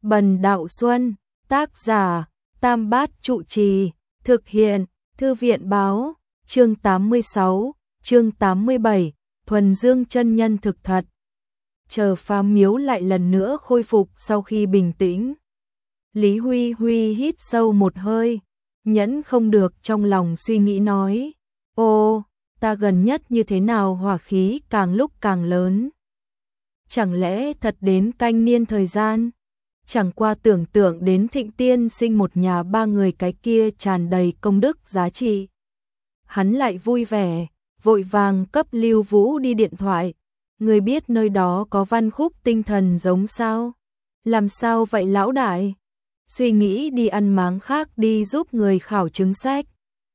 Bần Đạo Xuân, tác giả, Tam Bát Trụ Trì, thực hiện, Thư viện báo, chương 86, chương 87, thuần dương chân nhân thực thật. Chờ Phá Miếu lại lần nữa khôi phục sau khi bình tĩnh. Lý Huy Huy hít sâu một hơi, nhẫn không được trong lòng suy nghĩ nói, ô, ta gần nhất như thế nào hỏa khí càng lúc càng lớn. Chẳng lẽ thật đến canh niên thời gian? Chẳng qua tưởng tượng đến Thịnh tiên sinh một nhà ba người cái kia tràn đầy công đức giá trị. Hắn lại vui vẻ, vội vàng cấp Lưu Vũ đi điện thoại. Người biết nơi đó có văn khúc tinh thần giống sao? Làm sao vậy lão đại? Suy nghĩ đi ăn máng khác đi giúp người khảo chứng sách.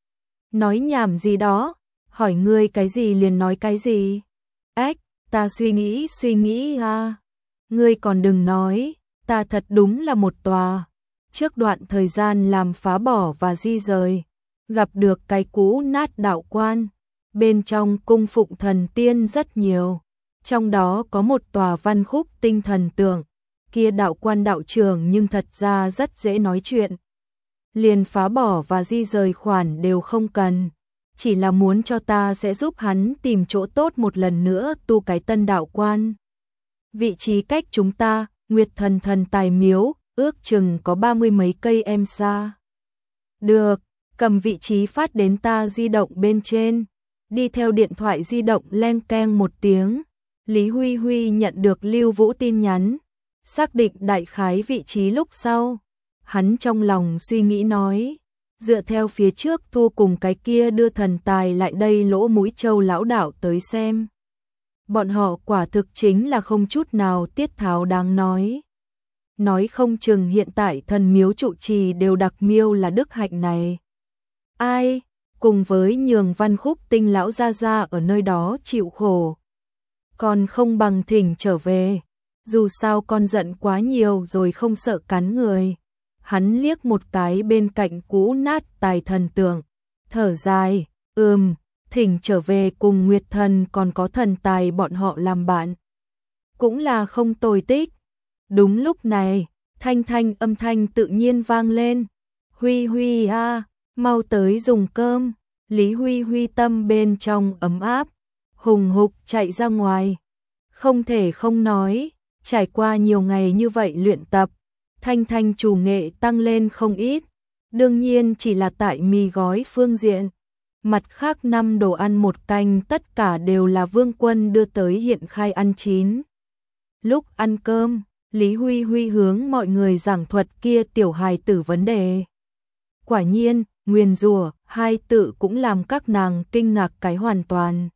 Nói nhảm gì đó, hỏi ngươi cái gì liền nói cái gì. Ếch, ta suy nghĩ à. Ngươi còn đừng nói, ta thật đúng là một tòa. Trước đoạn thời gian làm phá bỏ và di rời, gặp được cái cũ nát đạo quan. Bên trong cung phụng thần tiên rất nhiều. Trong đó có một tòa văn khúc tinh thần tượng. Kia đạo quan đạo trưởng nhưng thật ra rất dễ nói chuyện. Liền phá bỏ và di rời khoản đều không cần. Chỉ là muốn cho ta sẽ giúp hắn tìm chỗ tốt một lần nữa tu cái tân đạo quan. Vị trí cách chúng ta, Nguyệt Thần Thần Tài Miếu, ước chừng có 30 mấy cây em xa. Được, cầm vị trí phát đến ta di động bên trên. Đi theo điện thoại di động leng keng một tiếng. Lý Huy Huy nhận được Lưu Vũ tin nhắn. Xác định đại khái vị trí lúc sau. Hắn trong lòng suy nghĩ nói. Dựa theo phía trước thu cùng cái kia đưa thần tài lại đây lỗ mũi châu lão đạo tới xem. Bọn họ quả thực chính là không chút nào tiết tháo đáng nói. Nói không chừng hiện tại thần miếu trụ trì đều đặc miêu là đức hạnh này. Ai, cùng với nhường văn khúc tinh lão ra ra ở nơi đó chịu khổ. Còn không bằng thỉnh trở về. Dù sao con giận quá nhiều rồi không sợ cắn người. Hắn liếc một cái bên cạnh cũ nát tài thần tượng. Thở dài, thỉnh trở về cùng Nguyệt Thần còn có thần tài bọn họ làm bạn. Cũng là không tồi tích. Đúng lúc này, thanh âm thanh tự nhiên vang lên. Huy Huy a, mau tới dùng cơm. Lý Huy Huy tâm bên trong ấm áp, hùng hục chạy ra ngoài. Không thể không nói, trải qua nhiều ngày như vậy luyện tập, thanh chủ nghệ tăng lên không ít. Đương nhiên chỉ là tại mì gói phương diện. Mặt khác 5 đồ ăn một canh tất cả đều là Vương Quân đưa tới hiện khai ăn chín. Lúc ăn cơm, Lý Huy Huy hướng mọi người giảng thuật kia tiểu hài tử vấn đề. Quả nhiên, nguyền rủa hai tự cũng làm các nàng kinh ngạc cái hoàn toàn.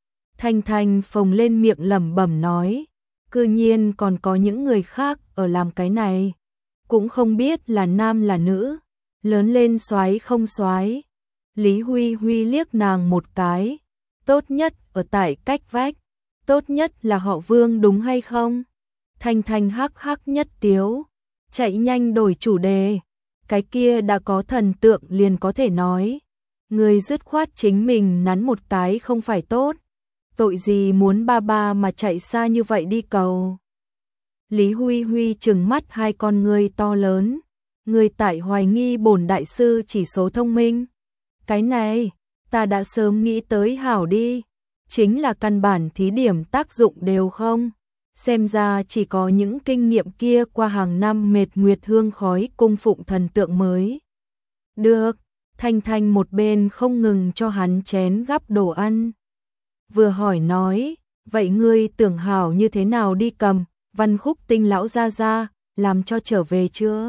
Thanh phồng lên miệng lẩm bẩm nói, cư nhiên còn có những người khác ở làm cái này, cũng không biết là nam là nữ, lớn lên soái không soái. Lý Huy Huy liếc nàng một cái, tốt nhất ở tại cách vách, tốt nhất là họ Vương đúng hay không? Thanh hắc nhất tiếu, chạy nhanh đổi chủ đề, cái kia đã có thần tượng liền có thể nói, người dứt khoát chính mình nắn một cái không phải tốt, tội gì muốn ba mà chạy xa như vậy đi cầu. Lý Huy Huy trừng mắt hai con ngươi to lớn, người tại hoài nghi bổn đại sư chỉ số thông minh. Cái này, ta đã sớm nghĩ tới hảo đi, chính là căn bản thí điểm tác dụng đều không. Xem ra chỉ có những kinh nghiệm kia qua hàng năm mệt nguyệt hương khói cung phụng thần tượng mới. Được, Thanh một bên không ngừng cho hắn chén gắp đồ ăn. Vừa hỏi nói, vậy ngươi tưởng hảo như thế nào đi cầm, văn khúc tinh lão ra, làm cho trở về chưa?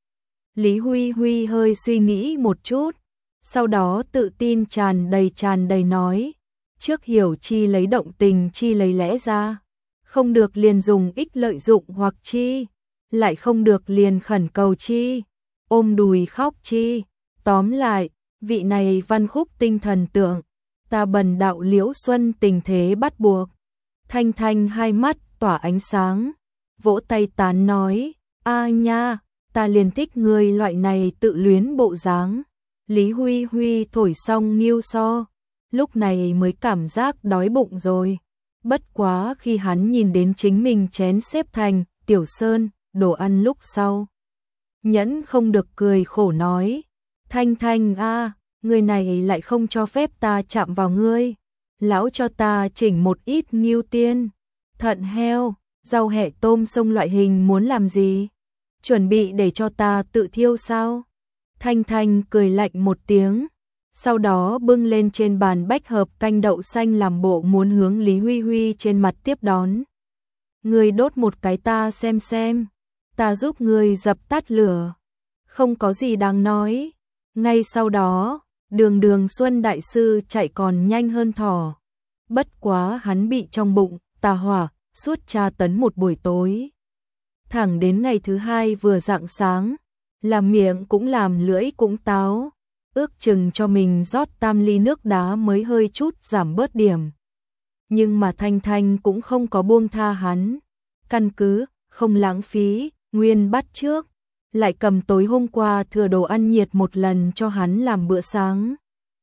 Lý Huy Huy hơi suy nghĩ một chút. Sau đó tự tin tràn đầy nói, trước hiểu chi lấy động tình chi lấy lẽ ra, không được liền dùng ích lợi dụng hoặc chi, lại không được liền khẩn cầu chi, ôm đùi khóc chi. Tóm lại, vị này văn khúc tinh thần tượng, ta Bần Đạo Liễu Xuân tình thế bắt buộc. Thanh hai mắt tỏa ánh sáng, vỗ tay tán nói, a nha, ta liền thích người loại này tự luyến bộ dáng. Lý Huy Huy thổi xong nghiêu so, lúc này mới cảm giác đói bụng rồi. Bất quá khi hắn nhìn đến chính mình chén xếp thành Tiểu Sơn, đồ ăn lúc sau. Nhẫn không được cười khổ nói, Thanh Thanh a, người này lại không cho phép ta chạm vào ngươi. Lão cho ta chỉnh một ít ngưu tiên, thận heo, rau hẹ tôm sông loại hình muốn làm gì? Chuẩn bị để cho ta tự thiêu sao? Thanh Thanh cười lạnh một tiếng, sau đó bưng lên trên bàn bách hợp canh đậu xanh làm bộ muốn hướng Lý Huy Huy trên mặt tiếp đón. Ngươi đốt một cái ta xem, ta giúp ngươi dập tắt lửa. Không có gì đáng nói. Ngay sau đó, Đường Xuân đại sư chạy còn nhanh hơn thỏ. Bất quá hắn bị trong bụng tà hỏa suốt tra tấn một buổi tối. Thẳng đến ngày thứ hai vừa rạng sáng, làm miệng cũng làm lưỡi cũng táo, ước chừng cho mình rót tam ly nước đá mới hơi chút giảm bớt điểm. Nhưng mà Thanh Thanh cũng không có buông tha hắn, căn cứ không lãng phí, nguyên bắt trước, lại cầm tối hôm qua thừa đồ ăn nhiệt một lần cho hắn làm bữa sáng.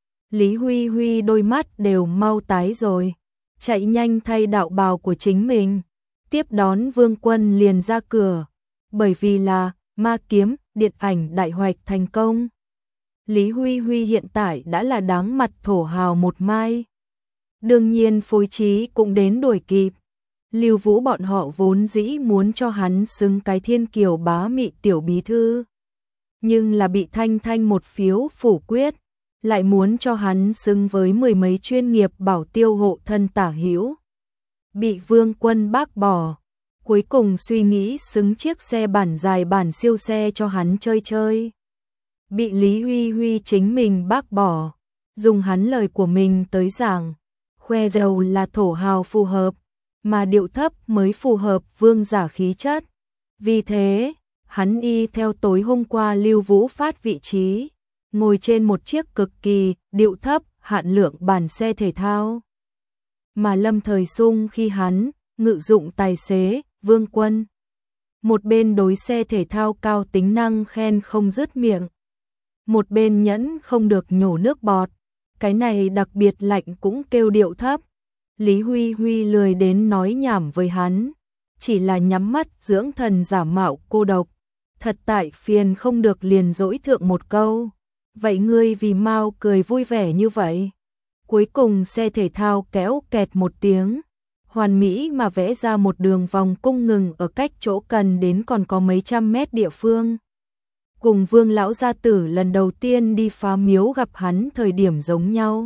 Lý Huy Huy đôi mắt đều mau tái rồi, chạy nhanh thay đạo bào của chính mình, tiếp đón Vương Quân liền ra cửa, bởi vì là ma kiếm điện ảnh đại hoạch thành công. Lý Huy Huy hiện tại đã là đáng mặt thổ hào một mai. Đương nhiên phối trí cũng đến đuổi kịp. Lưu Vũ bọn họ vốn dĩ muốn cho hắn xứng cái thiên kiều bá mị tiểu bí thư, nhưng là bị Thanh Thanh một phiếu phủ quyết, lại muốn cho hắn xứng với mười mấy chuyên nghiệp bảo tiêu hộ thân tả hữu. Bị Vương Quân bác bỏ, cuối cùng suy nghĩ xứng chiếc xe bản dài bản siêu xe cho hắn chơi. Bị Lý Huy Huy chính mình bác bỏ, dùng hắn lời của mình tới giảng, khoe giàu là thổ hào phù hợp, mà điệu thấp mới phù hợp vương giả khí chất. Vì thế, hắn y theo tối hôm qua Lưu Vũ phát vị trí, ngồi trên một chiếc cực kỳ điệu thấp hạn lượng bản xe thể thao. Mà Lâm Thời Sung khi hắn ngự dụng tài xế Vương Quân, một bên đối xe thể thao cao tính năng khen không dứt miệng, một bên nhẫn không được nhổ nước bọt, cái này đặc biệt lạnh cũng kêu điệu thấp. Lý Huy Huy lười đến nói nhảm với hắn, chỉ là nhắm mắt dưỡng thần giả mạo cô độc. Thật tại phiền không được liền dỗi thượng một câu. Vậy ngươi vì mau cười vui vẻ như vậy? Cuối cùng xe thể thao kéo kẹt một tiếng, hoàn mỹ mà vẽ ra một đường vòng cung ngừng ở cách chỗ cần đến còn có mấy trăm mét địa phương. Cùng Vương lão gia tử lần đầu tiên đi phá miếu gặp hắn thời điểm giống nhau.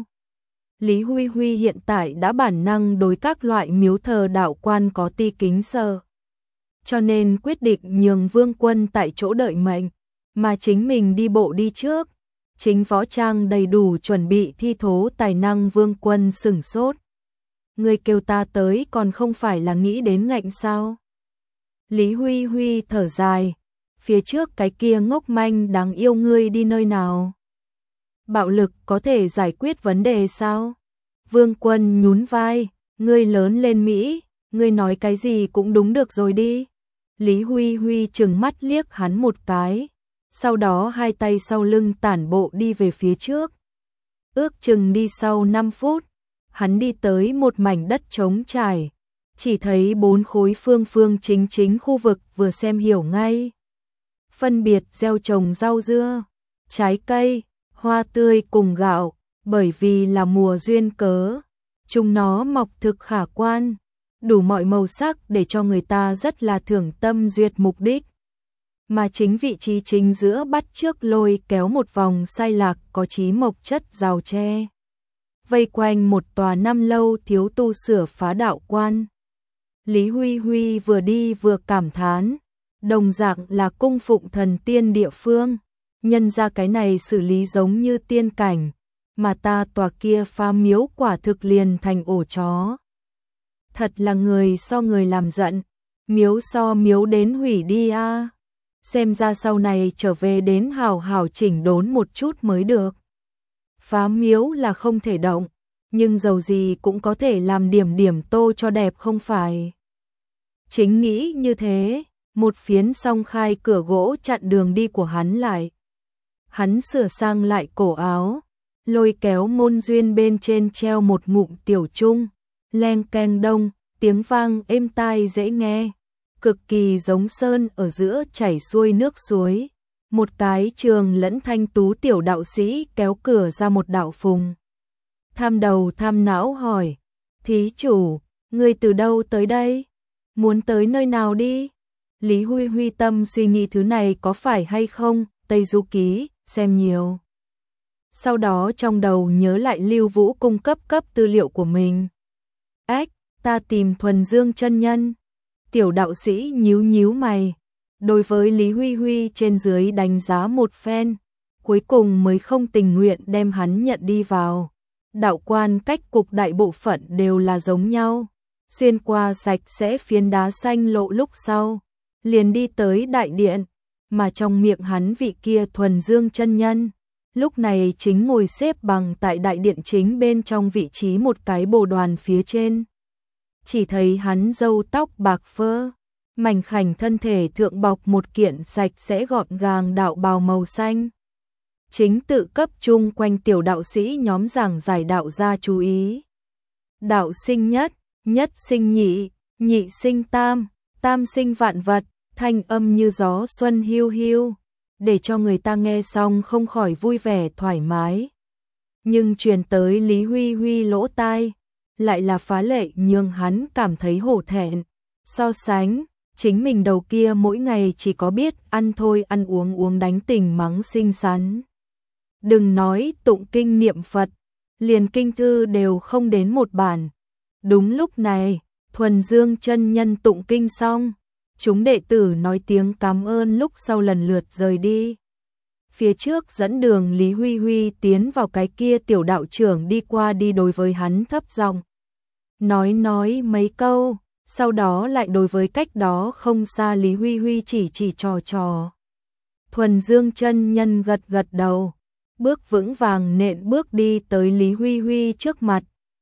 Lý Huy Huy hiện tại đã bản năng đối các loại miếu thờ đạo quan có ti kính sợ, cho nên quyết định nhường Vương Quân tại chỗ đợi mệnh, mà chính mình đi bộ đi trước. Chính võ trang đầy đủ chuẩn bị thi thố tài năng. Vương Quân sửng sốt. Ngươi kêu ta tới còn không phải là nghĩ đến ngạnh sao? Lý Huy Huy thở dài, phía trước cái kia ngốc manh đáng yêu ngươi đi nơi nào? Bạo lực có thể giải quyết vấn đề sao? Vương Quân nhún vai, ngươi lớn lên Mỹ, ngươi nói cái gì cũng đúng được rồi đi. Lý Huy Huy trừng mắt liếc hắn một cái, sau đó hai tay sau lưng tản bộ đi về phía trước. Ước chừng đi sau 5 phút, hắn đi tới một mảnh đất trống trải, chỉ thấy 4 khối phương chính khu vực vừa xem hiểu ngay. Phân biệt gieo trồng rau dưa, trái cây, hoa tươi cùng gạo, bởi vì là mùa duyên cớ, chúng nó mọc thực khả quan, đủ mọi màu sắc để cho người ta rất là thưởng tâm duyệt mục đích. Mà chính vị trí chính giữa bắt trước lôi kéo một vòng sai lạc có trí mộc chất rào tre, vây quanh một tòa năm lâu thiếu tu sửa phá đạo quan. Lý Huy Huy vừa đi vừa cảm thán, đồng dạng là cung phụng thần tiên địa phương, nhân ra cái này xử lý giống như tiên cảnh, mà ta tòa kia phá miếu quả thực liền thành ổ chó. Thật là người so người làm giận, miếu so miếu đến hủy đi a. Xem ra sau này trở về đến hào hào chỉnh đốn một chút mới được. Phá miếu là không thể động, nhưng dầu gì cũng có thể làm điểm tô cho đẹp không phải? Chính nghĩ như thế, một phiến song khai cửa gỗ chặn đường đi của hắn lại. Hắn sửa sang lại cổ áo, lôi kéo môn duyên bên trên treo một ngụm tiểu chung, leng keng đông, tiếng vang êm tai dễ nghe. cực kỳ giống sơn ở giữa chảy xuôi nước suối. Một cái trường lẫn thanh tú tiểu đạo sĩ kéo cửa ra một đạo phùng. Tham đầu tham não hỏi, thí chủ, ngươi từ đâu tới đây? Muốn tới nơi nào đi? Lý Huy Huy tâm suy nghĩ thứ này có phải hay không, Tây Du Ký, xem nhiều. Sau đó trong đầu nhớ lại Lưu Vũ cung cấp tư liệu của mình. Ách, ta tìm Thuần Dương chân nhân. Tiểu đạo sĩ nhíu mày. Đối với Lý Huy Huy trên dưới đánh giá một phen, cuối cùng mới không tình nguyện đem hắn nhận đi vào. Đạo quan cách cục đại bộ phận đều là giống nhau. Xuyên qua sạch sẽ phiến đá xanh lộ lúc sau, liền đi tới đại điện, mà trong miệng hắn vị kia Thuần Dương chân nhân, lúc này chính ngồi xếp bằng tại đại điện chính bên trong vị trí một cái bồ đoàn phía trên. Chỉ thấy hắn râu tóc bạc phơ, mảnh khảnh thân thể thượng bọc một kiện sạch sẽ gọn gàng đạo bào màu xanh. Chính tự cấp chung quanh tiểu đạo sĩ nhóm giảng giải đạo gia chú ý. Đạo sinh nhất, nhất sinh nhị, nhị sinh tam, tam sinh vạn vật, thanh âm như gió xuân hiu hiu, để cho người ta nghe xong không khỏi vui vẻ thoải mái. Nhưng truyền tới Lý Huy Huy lỗ tai, lại là phá lệ nhưng hắn cảm thấy hổ thẹn. So sánh, chính mình đầu kia mỗi ngày chỉ có biết ăn thôi ăn uống đánh tình mắng xinh xắn. Đừng nói tụng kinh niệm Phật, liền kinh thư đều không đến một bản. Đúng lúc này, Thuần Dương chân nhân tụng kinh xong, chúng đệ tử nói tiếng cảm ơn lúc sau lần lượt rời đi. Phía trước dẫn đường Lý Huy Huy tiến vào cái kia tiểu đạo trưởng đi qua đi đối với hắn thấp giọng nói mấy câu, sau đó lại đối với cách đó không xa Lý Huy Huy chỉ trò. Thuần Dương chân nhân gật đầu, bước vững vàng nện bước đi tới Lý Huy Huy trước mặt.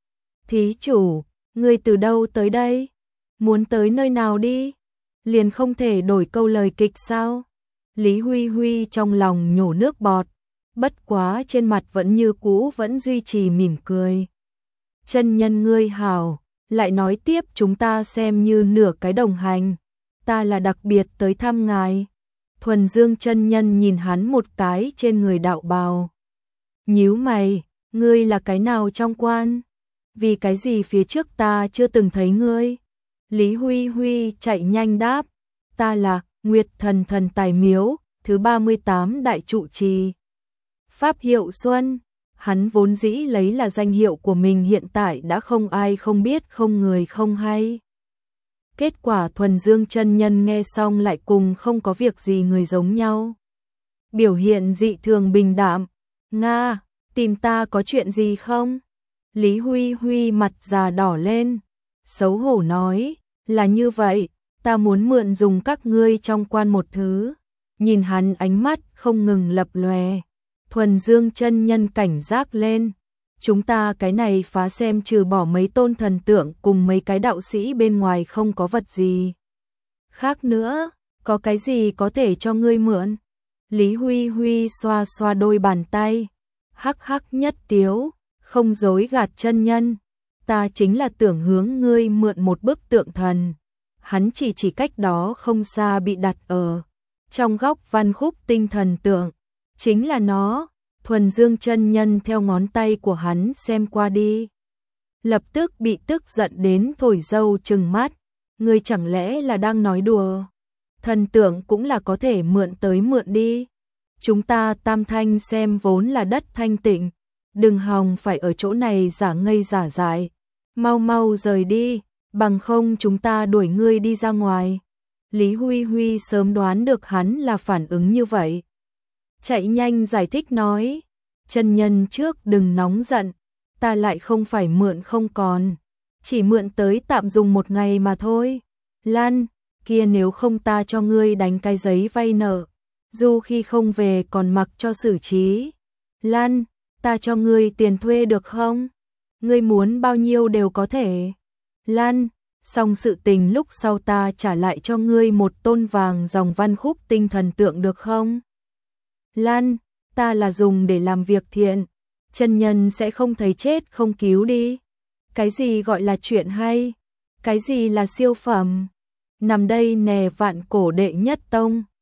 Thí chủ, ngươi từ đâu tới đây? Muốn tới nơi nào đi? Liền không thể đổi câu lời kịch sao? Lý Huy Huy trong lòng nhổ nước bọt, bất quá trên mặt vẫn như cũ vẫn duy trì mỉm cười. Chân nhân ngươi hảo, lại nói tiếp chúng ta xem như nửa cái đồng hành, ta là đặc biệt tới thăm ngài. Thuần Dương chân nhân nhìn hắn một cái trên người đạo bào. Nhíu mày, ngươi là cái nào trong quan? Vì cái gì phía trước ta chưa từng thấy ngươi? Lý Huy Huy chạy nhanh đáp, ta là Nguyệt Thần Thần Tài Miếu, thứ 38 đại trụ trì. Pháp hiệu Xuân, hắn vốn dĩ lấy là danh hiệu của mình hiện tại đã không ai không biết không người không hay. Kết quả Thuần Dương chân nhân nghe xong lại cùng không có việc gì người giống nhau. Biểu hiện dị thường bình đạm, Nga, tìm ta có chuyện gì không? Lý Huy Huy mặt già đỏ lên, xấu hổ nói, là như vậy, ta muốn mượn dùng các ngươi trong quan một thứ. Nhìn hắn ánh mắt không ngừng lập lòe, Thuần Dương chân nhân cảnh giác lên. Chúng ta cái này phá xem trừ bỏ mấy tôn thần tượng cùng mấy cái đạo sĩ bên ngoài không có vật gì khác nữa, có cái gì có thể cho ngươi mượn? Lý Huy Huy xoa xoa đôi bàn tay, hắc nhất tiếu, không dối gạt chân nhân, ta chính là tưởng hướng ngươi mượn một bức tượng thần. Hắn chỉ cách đó không xa bị đặt ở trong góc văn khúc tinh thần tượng, chính là nó. Thuần Dương chân nhân theo ngón tay của hắn xem qua đi, lập tức bị tức giận đến thổi dâu trừng mắt, ngươi chẳng lẽ là đang nói đùa? Thần tượng cũng là có thể mượn tới mượn đi. Chúng ta Tam Thanh xem vốn là đất thanh tịnh, đừng hòng phải ở chỗ này giả ngây giả dại, mau rời đi, bằng không chúng ta đuổi ngươi đi ra ngoài. Lý Huy Huy sớm đoán được hắn là phản ứng như vậy, chạy nhanh giải thích nói, chân nhân trước đừng nóng giận, ta lại không phải mượn không còn, chỉ mượn tới tạm dùng một ngày mà thôi. Lan, kia nếu không ta cho ngươi đánh cái giấy vay nợ, dù khi không về còn mặc cho xử trí. Lan, ta cho ngươi tiền thuê được không? Ngươi muốn bao nhiêu đều có thể. Lan, xong sự tình lúc sau ta trả lại cho ngươi một tôn vàng dòng văn khúc tinh thần tượng được không? Lan, ta là dùng để làm việc thiện, chân nhân sẽ không thấy chết không cứu đi. Cái gì gọi là chuyện hay? Cái gì là siêu phẩm? nằm đây nè vạn cổ đệ nhất tông.